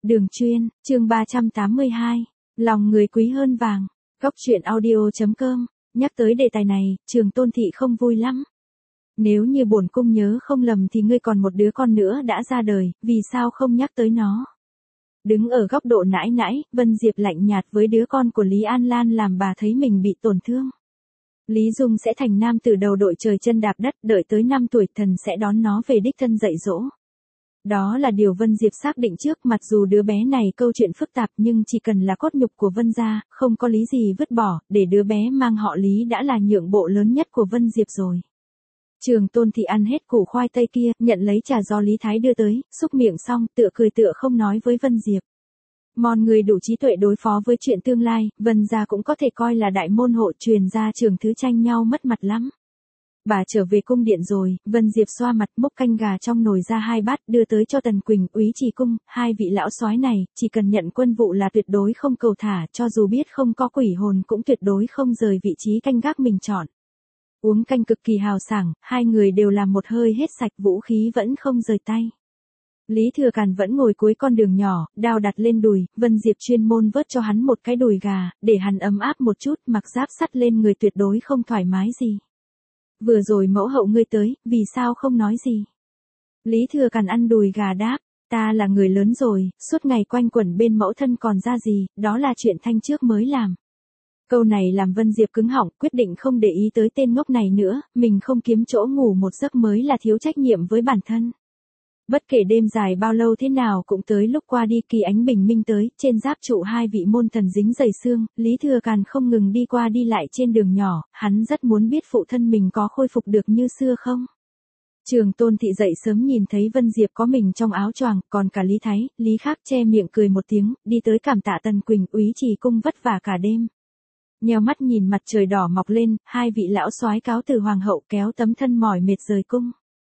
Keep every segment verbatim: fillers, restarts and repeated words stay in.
Đường chuyên, chương ba trăm tám mươi hai. Lòng người quý hơn vàng. Góc truyện audio.com. Nhắc tới đề tài này, Trường Tôn Thị không vui lắm. Nếu như bổn cung nhớ không lầm thì ngươi còn một đứa con nữa đã ra đời, vì sao không nhắc tới nó? Đứng ở góc độ nãi nãi, Vân Diệp lạnh nhạt với đứa con của Lý An Lan làm bà thấy mình bị tổn thương. Lý Dung sẽ thành nam từ đầu đội trời chân đạp đất, đợi tới năm tuổi thần sẽ đón nó về đích thân dạy dỗ. Đó là điều Vân Diệp xác định trước, mặc dù đứa bé này câu chuyện phức tạp nhưng chỉ cần là cốt nhục của Vân gia, không có lý gì vứt bỏ, để đứa bé mang họ Lý đã là nhượng bộ lớn nhất của Vân Diệp rồi. Trường Tôn Thị ăn hết củ khoai tây kia, nhận lấy trà do Lý Thái đưa tới, xúc miệng xong, tựa cười tựa không nói với Vân Diệp. Mòn người đủ trí tuệ đối phó với chuyện tương lai, Vân gia cũng có thể coi là đại môn hộ, truyền gia trường thứ tranh nhau mất mặt lắm. Bà trở về cung điện rồi, Vân Diệp xoa mặt, múc canh gà trong nồi ra hai bát, đưa tới cho Tần Quỳnh, Úy Trì Cung, hai vị lão soái này, chỉ cần nhận quân vụ là tuyệt đối không cầu thả, cho dù biết không có quỷ hồn cũng tuyệt đối không rời vị trí canh gác mình chọn. Uống canh cực kỳ hào sảng, hai người đều làm một hơi hết sạch, vũ khí vẫn không rời tay. Lý Thừa Càn vẫn ngồi cuối con đường nhỏ, đao đặt lên đùi, Vân Diệp chuyên môn vớt cho hắn một cái đùi gà, để hắn ấm áp một chút, mặc giáp sắt lên người tuyệt đối không thoải mái gì. Vừa rồi mẫu hậu ngươi tới, vì sao không nói gì? Lý Thừa Càn ăn đùi gà đáp, ta là người lớn rồi, suốt ngày quanh quẩn bên mẫu thân còn ra gì, đó là chuyện thanh trước mới làm. Câu này làm Vân Diệp cứng họng, quyết định không để ý tới tên ngốc này nữa, mình không kiếm chỗ ngủ một giấc mới là thiếu trách nhiệm với bản thân. Bất kể đêm dài bao lâu thế nào cũng tới lúc qua đi, kỳ ánh bình minh tới, trên giáp trụ hai vị môn thần dính dày xương, Lý Thừa Càn không ngừng đi qua đi lại trên đường nhỏ, hắn rất muốn biết phụ thân mình có khôi phục được như xưa không. Trường Tôn Thị dậy sớm nhìn thấy Vân Diệp có mình trong áo choàng, còn cả Lý Thái, Lý Khác che miệng cười một tiếng, đi tới cảm tạ Tần Quỳnh, Úy Trì Cung vất vả cả đêm. Nheo mắt nhìn mặt trời đỏ mọc lên, hai vị lão soái cáo từ hoàng hậu kéo tấm thân mỏi mệt rời cung.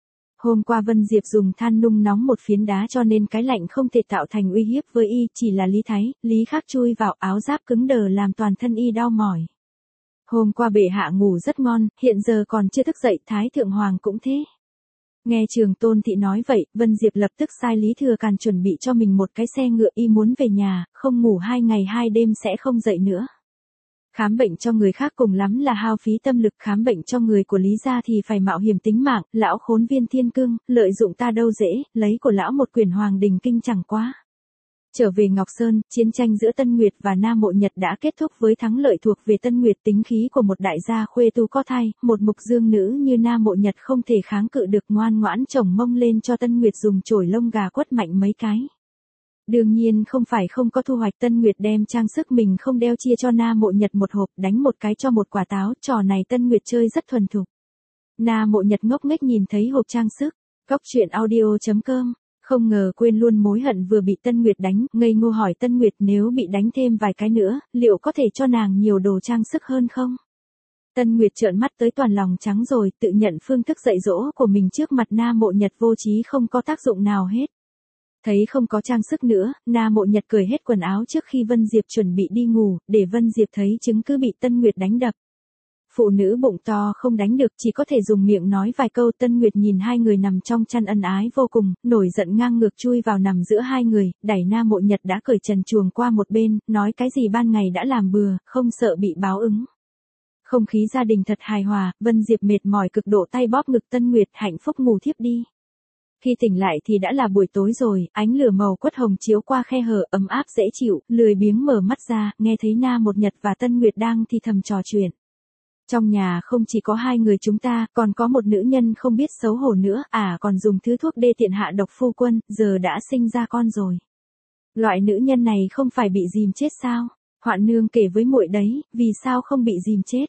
Hôm qua Vân Diệp dùng than nung nóng một phiến đá cho nên cái lạnh không thể tạo thành uy hiếp với y, chỉ là Lý Thái, Lý Khác chui vào áo giáp cứng đờ làm toàn thân y đau mỏi. Hôm qua bệ hạ ngủ rất ngon, hiện giờ còn chưa thức dậy, Thái Thượng Hoàng cũng thế. Nghe Trường Tôn Thị nói vậy, Vân Diệp lập tức sai Lý Thừa Càn chuẩn bị cho mình một cái xe ngựa, y muốn về nhà, không ngủ hai ngày hai đêm sẽ không dậy nữa. Khám bệnh cho người khác cùng lắm là hao phí tâm lực, khám bệnh cho người của Lý gia thì phải mạo hiểm tính mạng, lão khốn Viên Thiên Cương, lợi dụng ta đâu dễ, lấy của lão một quyển Hoàng Đình Kinh chẳng quá. Trở về Ngọc Sơn, chiến tranh giữa Tân Nguyệt và Nam Mộ Nhật đã kết thúc với thắng lợi thuộc về Tân Nguyệt, tính khí của một đại gia khuê tu có thai, một mục dương nữ như Nam Mộ Nhật không thể kháng cự được, ngoan ngoãn chổng mông lên cho Tân Nguyệt dùng chổi lông gà quất mạnh mấy cái. Đương nhiên không phải không có thu hoạch, Tân Nguyệt đem trang sức mình không đeo chia cho Nam Mộ Nhật một hộp, đánh một cái cho một quả táo, trò này Tân Nguyệt chơi rất thuần thục. Nam Mộ Nhật ngốc nghếch nhìn thấy hộp trang sức. Góc truyện audio.com. Không ngờ quên luôn mối hận vừa bị Tân Nguyệt đánh, ngây ngô hỏi Tân Nguyệt nếu bị đánh thêm vài cái nữa, liệu có thể cho nàng nhiều đồ trang sức hơn không? Tân Nguyệt trợn mắt tới toàn lòng trắng rồi, tự nhận phương thức dạy dỗ của mình trước mặt Nam Mộ Nhật vô trí không có tác dụng nào hết. Thấy không có trang sức nữa, Nam Mộ Nhật cởi hết quần áo trước khi Vân Diệp chuẩn bị đi ngủ, để Vân Diệp thấy chứng cứ bị Tân Nguyệt đánh đập. Phụ nữ bụng to không đánh được, chỉ có thể dùng miệng nói vài câu. Tân Nguyệt nhìn hai người nằm trong chăn ân ái vô cùng, nổi giận ngang ngược chui vào nằm giữa hai người, đẩy Nam Mộ Nhật đã cởi trần truồng qua một bên, nói cái gì ban ngày đã làm bừa, không sợ bị báo ứng. Không khí gia đình thật hài hòa, Vân Diệp mệt mỏi cực độ tay bóp ngực Tân Nguyệt, hạnh phúc ngủ thiếp đi. Khi tỉnh lại thì đã là buổi tối rồi, ánh lửa màu quất hồng chiếu qua khe hở, ấm áp dễ chịu, lười biếng mở mắt ra, nghe thấy Nam Một Nhật và Tân Nguyệt đang thì thầm trò chuyện. Trong nhà không chỉ có hai người chúng ta, còn có một nữ nhân không biết xấu hổ nữa, à còn dùng thứ thuốc đê tiện hạ độc phu quân, giờ đã sinh ra con rồi. Loại nữ nhân này không phải bị dìm chết sao? Hoạn nương kể với muội đấy, vì sao không bị dìm chết?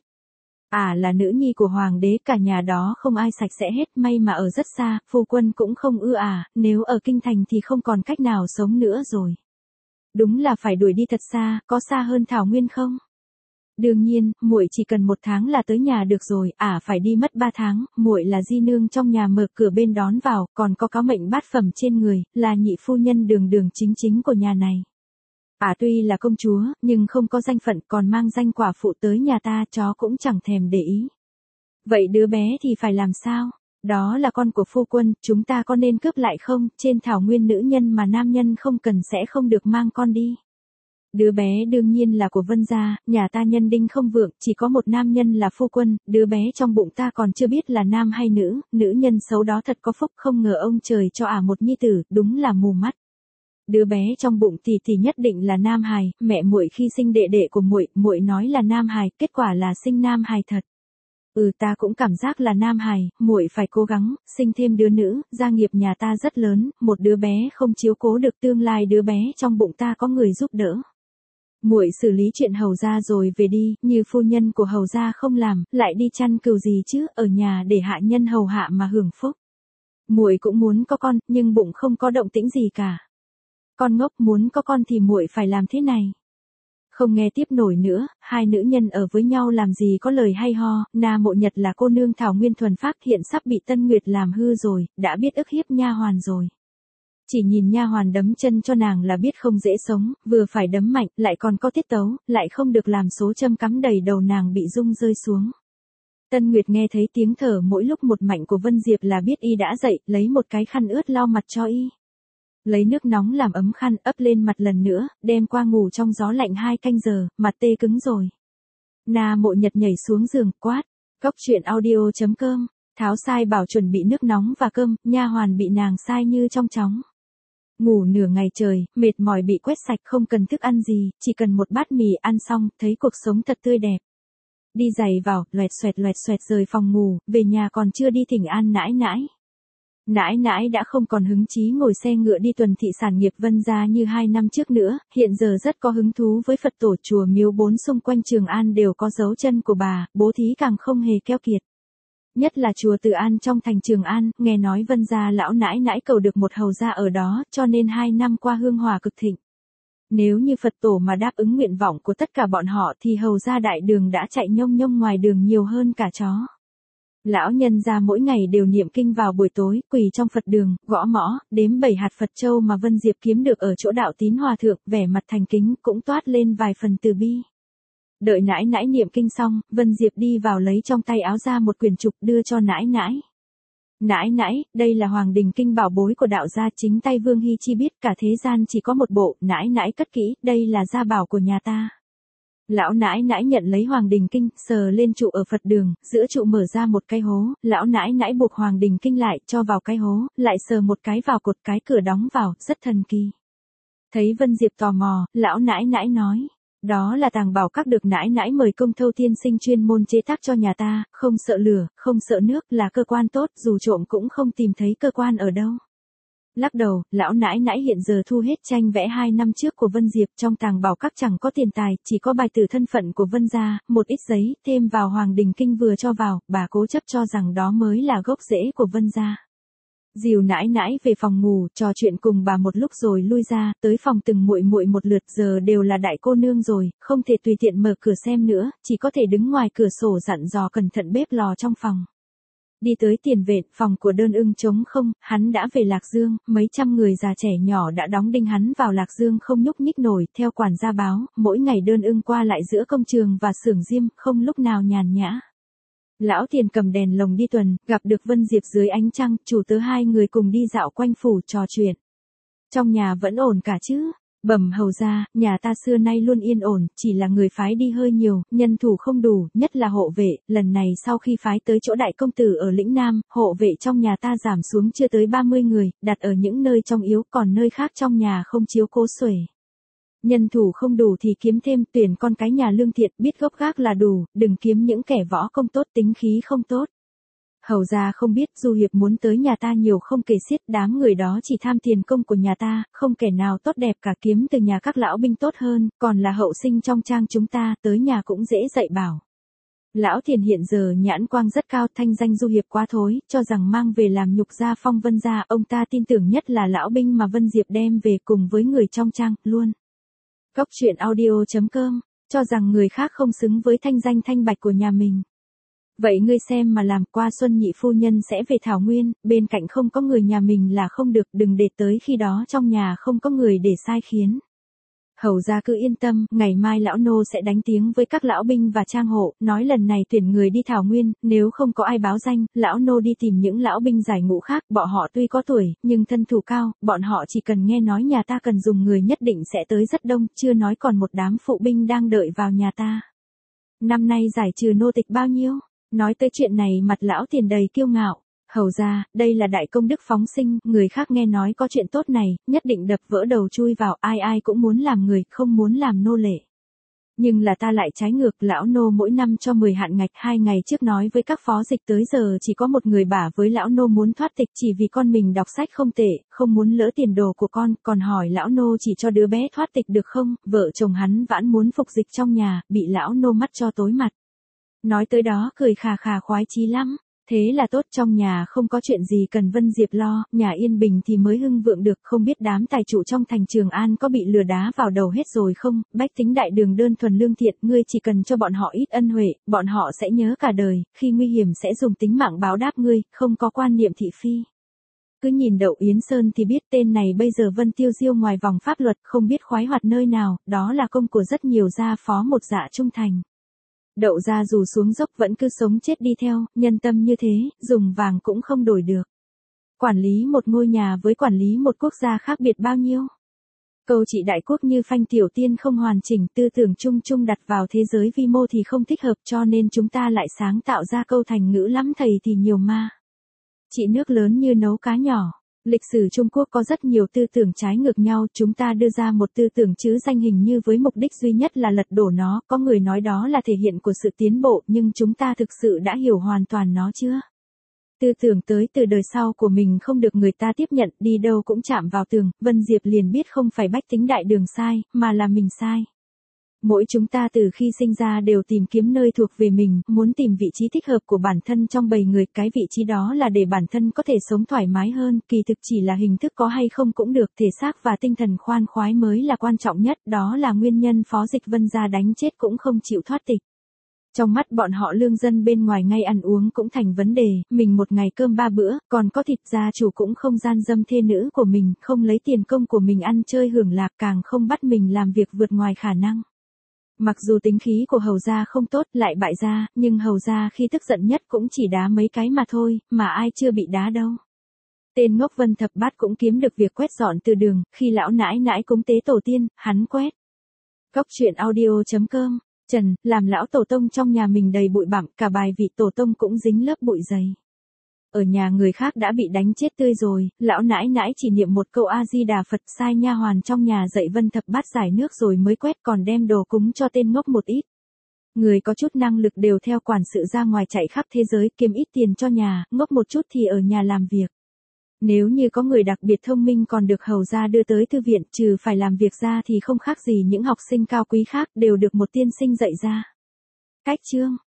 À là nữ nhi của hoàng đế, cả nhà đó không ai sạch sẽ hết, may mà ở rất xa, phu quân cũng không ưa à, nếu ở kinh thành thì không còn cách nào sống nữa rồi. Đúng là phải đuổi đi thật xa, có xa hơn Thảo Nguyên không? Đương nhiên, muội chỉ cần một tháng là tới nhà được rồi, à phải đi mất ba tháng, muội là di nương trong nhà mở cửa bên đón vào, còn có cáo mệnh bát phẩm trên người, là nhị phu nhân đường đường chính chính của nhà này. À tuy là công chúa, nhưng không có danh phận, còn mang danh quả phụ tới nhà ta, chó cũng chẳng thèm để ý. Vậy đứa bé thì phải làm sao? Đó là con của phu quân, chúng ta có nên cướp lại không, trên thảo nguyên nữ nhân mà nam nhân không cần sẽ không được mang con đi. Đứa bé đương nhiên là của Vân gia, nhà ta nhân đinh không vượng, chỉ có một nam nhân là phu quân, đứa bé trong bụng ta còn chưa biết là nam hay nữ, nữ nhân xấu đó thật có phúc, không ngờ ông trời cho ả một nhi tử, đúng là mù mắt. Đứa bé trong bụng tỷ tỷ nhất định là nam hài, mẹ muội khi sinh đệ đệ của muội, muội nói là nam hài, kết quả là sinh nam hài thật. Ừ, ta cũng cảm giác là nam hài, muội phải cố gắng, sinh thêm đứa nữ, gia nghiệp nhà ta rất lớn, một đứa bé không chiếu cố được tương lai đứa bé trong bụng ta có người giúp đỡ. Muội xử lý chuyện hầu gia rồi về đi, như phu nhân của hầu gia không làm, lại đi chăn cừu gì chứ, ở nhà để hạ nhân hầu hạ mà hưởng phúc. Muội cũng muốn có con, nhưng bụng không có động tĩnh gì cả. Con ngốc, muốn có con thì muội phải làm thế này. Không nghe tiếp nổi nữa, hai nữ nhân ở với nhau làm gì có lời hay ho, Na Mộ Nhật là cô nương thảo nguyên thuần phác, hiện sắp bị Tân Nguyệt làm hư rồi, đã biết ức hiếp nha hoàn rồi. Chỉ nhìn nha hoàn đấm chân cho nàng là biết không dễ sống, vừa phải đấm mạnh, lại còn có tiết tấu, lại không được làm số châm cắm đầy đầu nàng bị rung rơi xuống. Tân Nguyệt nghe thấy tiếng thở mỗi lúc một mạnh của Vân Diệp là biết y đã dậy, lấy một cái khăn ướt lau mặt cho y. Lấy nước nóng làm ấm khăn, ấp lên mặt lần nữa, đem qua ngủ trong gió lạnh hai canh giờ, mặt tê cứng rồi. Na Mộ Nhật nhảy xuống giường, quát, cóc truyện audio chấm com, tháo sai bảo chuẩn bị nước nóng và cơm, nha hoàn bị nàng sai như trong chóng. Ngủ nửa ngày trời, mệt mỏi bị quét sạch, không cần thức ăn gì, chỉ cần một bát mì ăn xong, thấy cuộc sống thật tươi đẹp. Đi giày vào, loẹt xoẹt loẹt xoẹt rời phòng ngủ, về nhà còn chưa đi thỉnh an nãi nãi. Nãi nãi đã không còn hứng chí ngồi xe ngựa đi tuần thị sản nghiệp Vân gia như hai năm trước nữa, hiện giờ rất có hứng thú với Phật tổ chùa miếu bốn xung quanh Trường An đều có dấu chân của bà, bố thí càng không hề keo kiệt. Nhất là chùa Từ An trong thành Trường An, nghe nói Vân gia lão nãi nãi cầu được một hầu gia ở đó, cho nên hai năm qua hương hòa cực thịnh. Nếu như Phật tổ mà đáp ứng nguyện vọng của tất cả bọn họ thì hầu gia đại đường đã chạy nhông nhông ngoài đường nhiều hơn cả chó. Lão nhân gia mỗi ngày đều niệm kinh vào buổi tối, quỳ trong Phật đường, gõ mõ, đếm bảy hạt Phật châu mà Vân Diệp kiếm được ở chỗ đạo tín hòa thượng, vẻ mặt thành kính cũng toát lên vài phần từ bi. Đợi nãi nãi niệm kinh xong, Vân Diệp đi vào lấy trong tay áo ra một quyển trục đưa cho nãi nãi. Nãi nãi, đây là Hoàng Đình Kinh bảo bối của đạo gia, chính tay Vương Hy Chi biết, cả thế gian chỉ có một bộ, nãi nãi cất kỹ, đây là gia bảo của nhà ta. Lão nãi nãi nhận lấy Hoàng Đình Kinh, sờ lên trụ ở Phật đường, giữa trụ mở ra một cái hố, lão nãi nãi buộc Hoàng Đình Kinh lại, cho vào cái hố, lại sờ một cái vào cột, cái cửa đóng vào, rất thần kỳ. Thấy Vân Diệp tò mò, lão nãi nãi nói, đó là tàng bảo các được nãi nãi mời Công Thâu tiên sinh chuyên môn chế tác cho nhà ta, không sợ lửa, không sợ nước, là cơ quan tốt, dù trộm cũng không tìm thấy cơ quan ở đâu. Lắc đầu, lão nãi nãi hiện giờ thu hết tranh vẽ hai năm trước của Vân Diệp, trong tàng bảo các chẳng có tiền tài, chỉ có bài tử thân phận của Vân gia, một ít giấy, thêm vào Hoàng Đình Kinh vừa cho vào, bà cố chấp cho rằng đó mới là gốc rễ của Vân gia. Dìu nãi nãi về phòng ngủ, trò chuyện cùng bà một lúc rồi lui ra, tới phòng từng muội muội một lượt, giờ đều là đại cô nương rồi, không thể tùy tiện mở cửa xem nữa, chỉ có thể đứng ngoài cửa sổ dặn dò cẩn thận bếp lò trong phòng. Đi tới tiền viện, phòng của Đơn Ưng trống không, hắn đã về Lạc Dương, mấy trăm người già trẻ nhỏ đã đóng đinh hắn vào Lạc Dương không nhúc nhích nổi, theo quản gia báo, mỗi ngày Đơn Ưng qua lại giữa công trường và xưởng diêm, không lúc nào nhàn nhã. Lão Tiền cầm đèn lồng đi tuần, gặp được Vân Diệp dưới ánh trăng, chủ tớ hai người cùng đi dạo quanh phủ trò chuyện. Trong nhà vẫn ổn cả chứ? Bẩm hầu gia, nhà ta xưa nay luôn yên ổn, chỉ là người phái đi hơi nhiều, nhân thủ không đủ, nhất là hộ vệ, lần này sau khi phái tới chỗ đại công tử ở lĩnh Nam, hộ vệ trong nhà ta giảm xuống chưa tới ba mươi người, đặt ở những nơi trong yếu, còn nơi khác trong nhà không chiếu cố xuể. Nhân thủ không đủ thì kiếm thêm, tuyển con cái nhà lương thiện, biết gốc gác là đủ, đừng kiếm những kẻ võ công tốt, tính khí không tốt. Hầu gia không biết, Du Hiệp muốn tới nhà ta nhiều không kể xiết, đám người đó chỉ tham tiền công của nhà ta, không kẻ nào tốt đẹp cả, kiếm từ nhà các lão binh tốt hơn, còn là hậu sinh trong trang chúng ta, tới nhà cũng dễ dạy bảo. Lão Tiền hiện giờ nhãn quang rất cao, thanh danh Du Hiệp quá thối, cho rằng mang về làm nhục gia phong Vân gia, ông ta tin tưởng nhất là lão binh mà Vân Diệp đem về cùng với người trong trang, luôn. Cóc truyện audio chấm com, cho rằng người khác không xứng với thanh danh thanh bạch của nhà mình. Vậy ngươi xem mà làm, qua xuân nhị phu nhân sẽ về Thảo Nguyên, bên cạnh không có người nhà mình là không được, đừng để tới khi đó trong nhà không có người để sai khiến. Hầu ra cứ yên tâm, ngày mai lão nô sẽ đánh tiếng với các lão binh và trang hộ, nói lần này tuyển người đi thảo nguyên, nếu không có ai báo danh, lão nô đi tìm những lão binh giải ngũ khác, bọn họ tuy có tuổi, nhưng thân thủ cao, bọn họ chỉ cần nghe nói nhà ta cần dùng người nhất định sẽ tới rất đông, chưa nói còn một đám phụ binh đang đợi vào nhà ta. Năm nay giải trừ nô tịch bao nhiêu? Nói tới chuyện này mặt lão Tiền đầy kiêu ngạo. Hầu ra, đây là đại công đức phóng sinh, người khác nghe nói có chuyện tốt này, nhất định đập vỡ đầu chui vào, ai ai cũng muốn làm người, không muốn làm nô lệ. Nhưng là ta lại trái ngược, lão nô mỗi năm cho mười hạn ngạch, hai ngày trước nói với các phó dịch tới giờ chỉ có một người bả với lão nô muốn thoát tịch chỉ vì con mình đọc sách không tệ, không muốn lỡ tiền đồ của con, còn hỏi lão nô chỉ cho đứa bé thoát tịch được không, vợ chồng hắn vãn muốn phục dịch trong nhà, bị lão nô mắt cho tối mặt. Nói tới đó cười khà khà khoái chí lắm. Thế là tốt, trong nhà không có chuyện gì cần Vân Diệp lo, nhà yên bình thì mới hưng vượng được, không biết đám tài chủ trong thành Trường An có bị lừa đá vào đầu hết rồi không, bách tính đại đường đơn thuần lương thiện, ngươi chỉ cần cho bọn họ ít ân huệ, bọn họ sẽ nhớ cả đời, khi nguy hiểm sẽ dùng tính mạng báo đáp ngươi, không có quan niệm thị phi. Cứ nhìn Đậu Yến Sơn thì biết tên này bây giờ Vân tiêu diêu ngoài vòng pháp luật, không biết khoái hoạt nơi nào, đó là công của rất nhiều gia phó một dạ trung thành. Đậu ra dù xuống dốc vẫn cứ sống chết đi theo, nhân tâm như thế, dùng vàng cũng không đổi được. Quản lý một ngôi nhà với quản lý một quốc gia khác biệt bao nhiêu? Câu trị đại quốc như phanh tiểu tiên không hoàn chỉnh, tư tưởng chung chung đặt vào thế giới vi mô thì không thích hợp, cho nên chúng ta lại sáng tạo ra câu thành ngữ lắm thầy thì nhiều ma. Trị nước lớn như nấu cá nhỏ. Lịch sử Trung Quốc có rất nhiều tư tưởng trái ngược nhau, chúng ta đưa ra một tư tưởng chứ danh hình như với mục đích duy nhất là lật đổ nó, có người nói đó là thể hiện của sự tiến bộ, nhưng chúng ta thực sự đã hiểu hoàn toàn nó chưa? Tư tưởng tới từ đời sau của mình không được người ta tiếp nhận, đi đâu cũng chạm vào tường, Vân Diệp liền biết không phải bách tính đại đường sai, mà là mình sai. Mỗi chúng ta từ khi sinh ra đều tìm kiếm nơi thuộc về mình, muốn tìm vị trí thích hợp của bản thân trong bầy người, cái vị trí đó là để bản thân có thể sống thoải mái hơn, kỳ thực chỉ là hình thức có hay không cũng được, thể xác và tinh thần khoan khoái mới là quan trọng nhất, đó là nguyên nhân phó dịch Vân gia đánh chết cũng không chịu thoát tịch. Trong mắt bọn họ lương dân bên ngoài ngay ăn uống cũng thành vấn đề, mình một ngày cơm ba bữa, còn có thịt, gia chủ cũng không gian dâm thê nữ của mình, không lấy tiền công của mình ăn chơi hưởng lạc, càng không bắt mình làm việc vượt ngoài khả năng. Mặc dù tính khí của Hầu gia không tốt, lại bại gia, nhưng Hầu gia khi tức giận nhất cũng chỉ đá mấy cái mà thôi, mà ai chưa bị đá đâu. Tên ngốc Vân Thập Bát cũng kiếm được việc quét dọn từ đường, khi lão nãi nãi cúng tế tổ tiên, hắn quét. Góc truyện audio chấm com, Trần, làm lão tổ tông trong nhà mình đầy bụi bặm, cả bài vị tổ tông cũng dính lớp bụi dày. Ở nhà người khác đã bị đánh chết tươi rồi, lão nãi nãi chỉ niệm một câu A-di-đà Phật, sai nha hoàn trong nhà dạy Vân Thập Bát giải nước rồi mới quét, còn đem đồ cúng cho tên ngốc một ít. Người có chút năng lực đều theo quản sự ra ngoài chạy khắp thế giới kiếm ít tiền cho nhà, ngốc một chút thì ở nhà làm việc. Nếu như có người đặc biệt thông minh còn được Hầu gia đưa tới thư viện, trừ phải làm việc ra thì không khác gì những học sinh cao quý khác, đều được một tiên sinh dạy ra. Cách chương